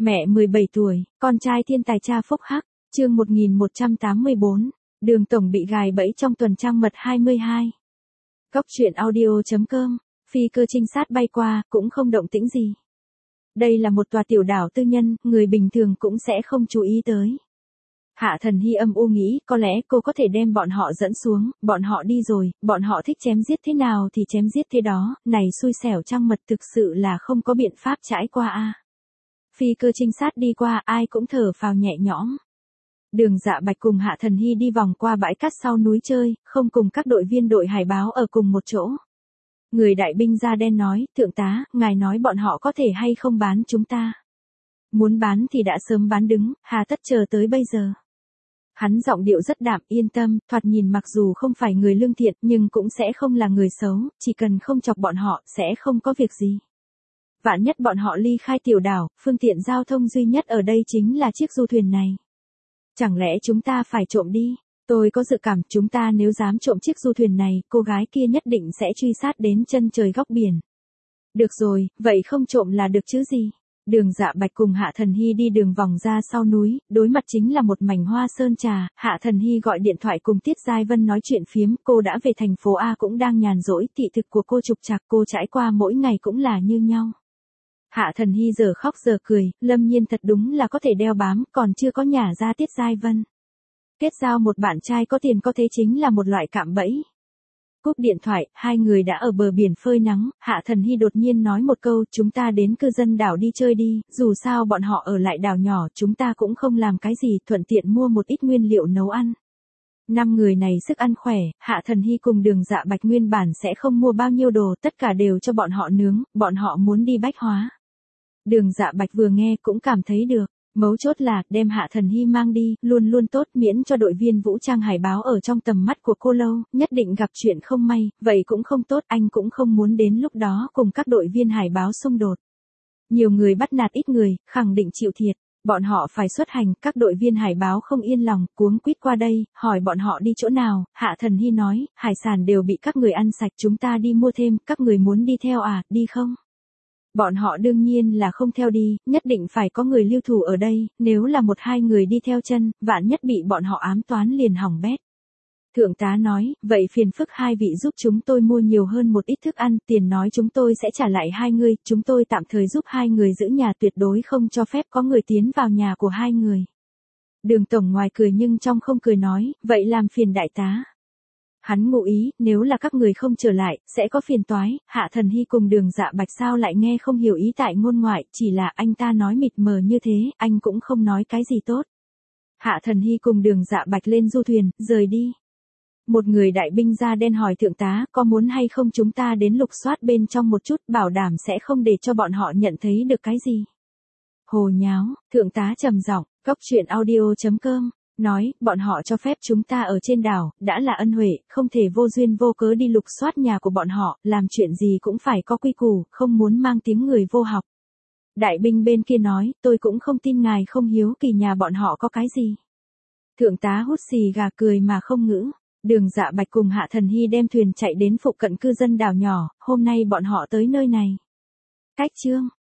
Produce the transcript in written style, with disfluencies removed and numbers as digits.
Mẹ 17 tuổi, con trai thiên tài cha phúc hắc, chương 1184, Đường Tổng bị gài bẫy trong tuần trăng mật 22. Góc truyện audio.com, phi cơ trinh sát bay qua, cũng không động tĩnh gì. Đây là một tòa tiểu đảo tư nhân, người bình thường cũng sẽ không chú ý tới. Hạ Thần Hy âm u nghĩ, có lẽ cô có thể đem bọn họ dẫn xuống, bọn họ đi rồi, bọn họ thích chém giết thế nào thì chém giết thế đó, này xui xẻo trăng mật thực sự là không có biện pháp trải qua a. Phi cơ trinh sát đi qua, ai cũng thở phào nhẹ nhõm. Đường Dạ Bạch cùng Hạ Thần Hy đi vòng qua bãi cát sau núi chơi, không cùng các đội viên đội hải báo ở cùng một chỗ. Người đại binh da đen nói, thượng tá, ngài nói bọn họ có thể hay không bán chúng ta. Muốn bán thì đã sớm bán đứng, hà tất chờ tới bây giờ. Hắn giọng điệu rất đạm, yên tâm, thoạt nhìn mặc dù không phải người lương thiện nhưng cũng sẽ không là người xấu, chỉ cần không chọc bọn họ sẽ không có việc gì. Vạn nhất bọn họ ly khai tiểu đảo, phương tiện giao thông duy nhất ở đây chính là chiếc du thuyền này. Chẳng lẽ chúng ta phải trộm đi? Tôi có dự cảm chúng ta nếu dám trộm chiếc du thuyền này, cô gái kia nhất định sẽ truy sát đến chân trời góc biển. Được rồi, vậy không trộm là được chứ gì? Đường Dạ Bạch cùng Hạ Thần Hy đi đường vòng ra sau núi, đối mặt chính là một mảnh hoa sơn trà, Hạ Thần Hy gọi điện thoại cùng Tiết Giai Vân nói chuyện phiếm, cô đã về thành phố A cũng đang nhàn rỗi, thị thực của cô trục trặc, cô trải qua mỗi ngày cũng là như nhau. Hạ Thần Hy giờ khóc giờ cười, Lâm Nhiên thật đúng là có thể đeo bám, còn chưa có nhả ra Tiết Giai Vân. Kết giao một bạn trai có tiền có thế chính là một loại cạm bẫy. Cúp điện thoại, hai người đã ở bờ biển phơi nắng, Hạ Thần Hy đột nhiên nói một câu, chúng ta đến cư dân đảo đi chơi đi, dù sao bọn họ ở lại đảo nhỏ, chúng ta cũng không làm cái gì, thuận tiện mua một ít nguyên liệu nấu ăn. 5 người này sức ăn khỏe, Hạ Thần Hy cùng Đường Dạ Bạch nguyên bản sẽ không mua bao nhiêu đồ, tất cả đều cho bọn họ nướng, bọn họ muốn đi bách hóa. Đường Dạ Bạch vừa nghe cũng cảm thấy được. Mấu chốt là, đem Hạ Thần Hy mang đi, luôn luôn tốt miễn cho đội viên vũ trang hải báo ở trong tầm mắt của cô lâu, nhất định gặp chuyện không may, vậy cũng không tốt, anh cũng không muốn đến lúc đó cùng các đội viên hải báo xung đột. Nhiều người bắt nạt ít người, khẳng định chịu thiệt, bọn họ phải xuất hành, các đội viên hải báo không yên lòng, cuống quýt qua đây, hỏi bọn họ đi chỗ nào, Hạ Thần Hy nói, hải sản đều bị các người ăn sạch, chúng ta đi mua thêm, các người muốn đi theo à, đi không? Bọn họ đương nhiên là không theo đi, nhất định phải có người lưu thủ ở đây, nếu là 1-2 người đi theo chân, vạn nhất bị bọn họ ám toán liền hỏng bét. Thượng tá nói, vậy phiền phức hai vị giúp chúng tôi mua nhiều hơn một ít thức ăn, tiền nói chúng tôi sẽ trả lại hai người, chúng tôi tạm thời giúp hai người giữ nhà, tuyệt đối không cho phép có người tiến vào nhà của hai người. Đường Tổng ngoài cười nhưng trong không cười nói, vậy làm phiền đại tá. Hắn ngụ ý, nếu là các người không trở lại, sẽ có phiền toái, Hạ Thần Hy cùng Đường Dạ Bạch sao lại nghe không hiểu ý tại ngôn ngoại, chỉ là anh ta nói mịt mờ như thế, anh cũng không nói cái gì tốt. Hạ Thần Hy cùng Đường Dạ Bạch lên du thuyền, rời đi. Một người đại binh da đen hỏi thượng tá, có muốn hay không chúng ta đến lục soát bên trong một chút, bảo đảm sẽ không để cho bọn họ nhận thấy được cái gì. Hồ nháo, thượng tá trầm giọng, góc truyện audio.com. Nói, bọn họ cho phép chúng ta ở trên đảo, đã là ân huệ, không thể vô duyên vô cớ đi lục soát nhà của bọn họ, làm chuyện gì cũng phải có quy củ, không muốn mang tiếng người vô học. Đại binh bên kia nói, tôi cũng không tin ngài không hiếu kỳ nhà bọn họ có cái gì. Thượng tá hút xì gà cười mà không ngữ. Đường Dạ Bạch cùng Hạ Thần Hy đem thuyền chạy đến phụ cận cư dân đảo nhỏ, hôm nay bọn họ tới nơi này. Cách chương.